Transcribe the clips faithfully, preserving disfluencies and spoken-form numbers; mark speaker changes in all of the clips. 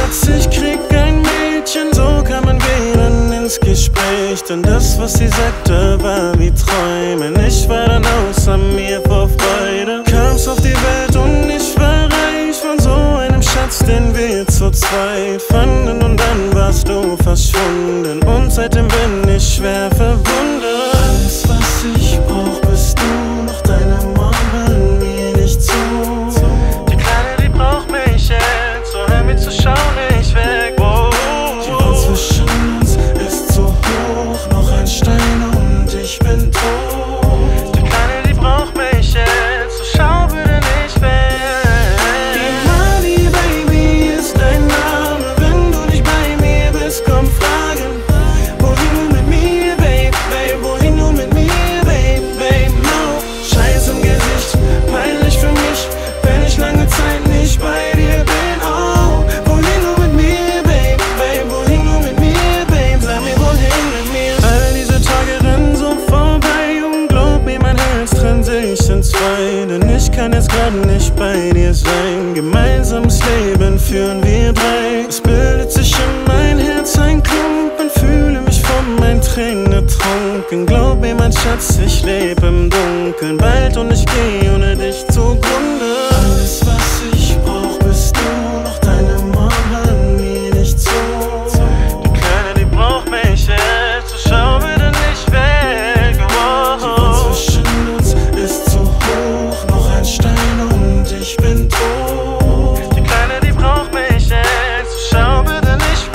Speaker 1: Schatz, ich krieg ein Mädchen. So kamen wir dann ins Gespräch, denn das, was sie sagte, war wie Träumen. Ich war dann außer mir vor Freude. Kam's auf die Welt und ich war reich von so einem Schatz, den wir zu zweit fanden. Und dann warst du verschwunden und seitdem bin ich schwer verwundert. Alles, was ich brauch, bist du, doch deine Mom hören mir nicht zu. Die Kleine, die braucht mich jetzt, so hör mir zu, schau nicht weg. Wow. Die Wand zwischen uns ist zu hoch, noch ein Stein und ich bin tot. Die Kleine, die braucht mich jetzt, so schau bitte nicht weg. Imani, Baby, ist dein Name, wenn du nicht bei mir bist, komm fragen. Wohin du mit mir, Babe, Babe, wohin du mit mir, Babe, Babe, no. Scheiß im Gesicht, peinlich für mich, wenn ich lange Zeit nicht bei dir bin, oh. Wohin du mit mir, Babe, Babe, wohin du mit mir, Babe, sag mir, wohin mit mir. All diese Tage rennen so vorbei und glaub mir, mein Herz trennt sich in zwei, denn ich kann jetzt grad nicht bei dir sein. Gemeinsames Leben führen wir drei. Es bildet sich in mein Herz ein Klumpen, fühle mich von meinen Tränen ertrunken. Glaub mir, mein Schatz, ich leb im Dunkeln bald und ich geh ohne dich zugrunde. Alles, was ich brauch, bist du, doch deine Mom hören mir nicht zu. Die Kleine, die braucht mich jetzt, so schau bitte nicht weg. Oh. Die Wand zwischen uns ist zu hoch, noch ein Stein und ich bin tot. Die Kleine, die braucht mich jetzt, so schau bitte nicht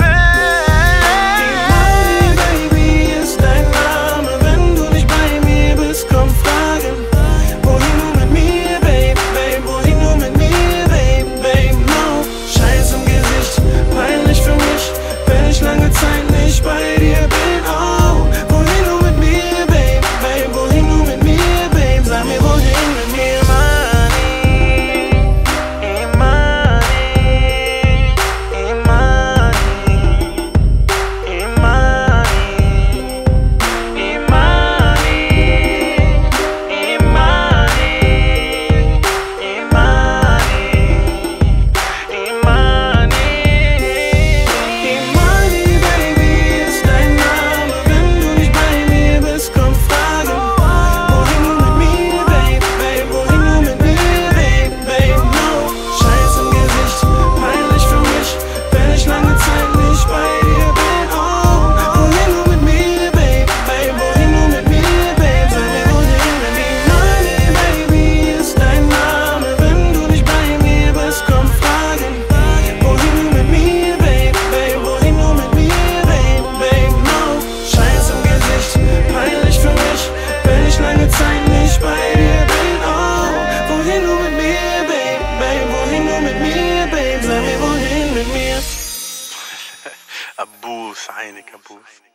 Speaker 1: weg. Imani, Baby, ist dein Name, wenn du nicht bei mir bist, komm fragen. Wohin du mit mir, Babe, Babe, wohin du mit mir, Babe, Babe, no. Scheiß im Gesicht, peinlich für mich, wenn ich lange Zeit nicht bei dir bin, oh. Wohin du mit mir, Babe, Babe, wohin du mit mir, Babe, sag mir, wohin mit mir. Imani, Imani, Imani, Imani, Imani, Imani, Imani, Imani, Baby, ist dein Name, wenn du nicht bei mir bist, komm fragen. Wohin du mit mir, Babe, Babe, wohin du mit mir, Babe, Babe, no. Scheiß im Gesicht, peinlich für mich, wenn ich lange Zeit nicht bei dir bin, oh. Wohin du mit mir, Babe, Babe, wohin du mit mir, Babe, sag mir, wohin mit mir. Imani, Baby, ist dein Name, wenn du nicht bei mir bist, komm fragen. Wohin du mit mir, Babe, Babe, wohin du mit mir, Babe, Babe, no. Scheiß im Gesicht, peinlich für mich, wenn ich lange Zeit nicht bei dir bin, oh. Wohin du mit mir, Babe, Babe, wohin du mit mir, Babe, sag mir, wohin mit mir. Abus, einig, Abus.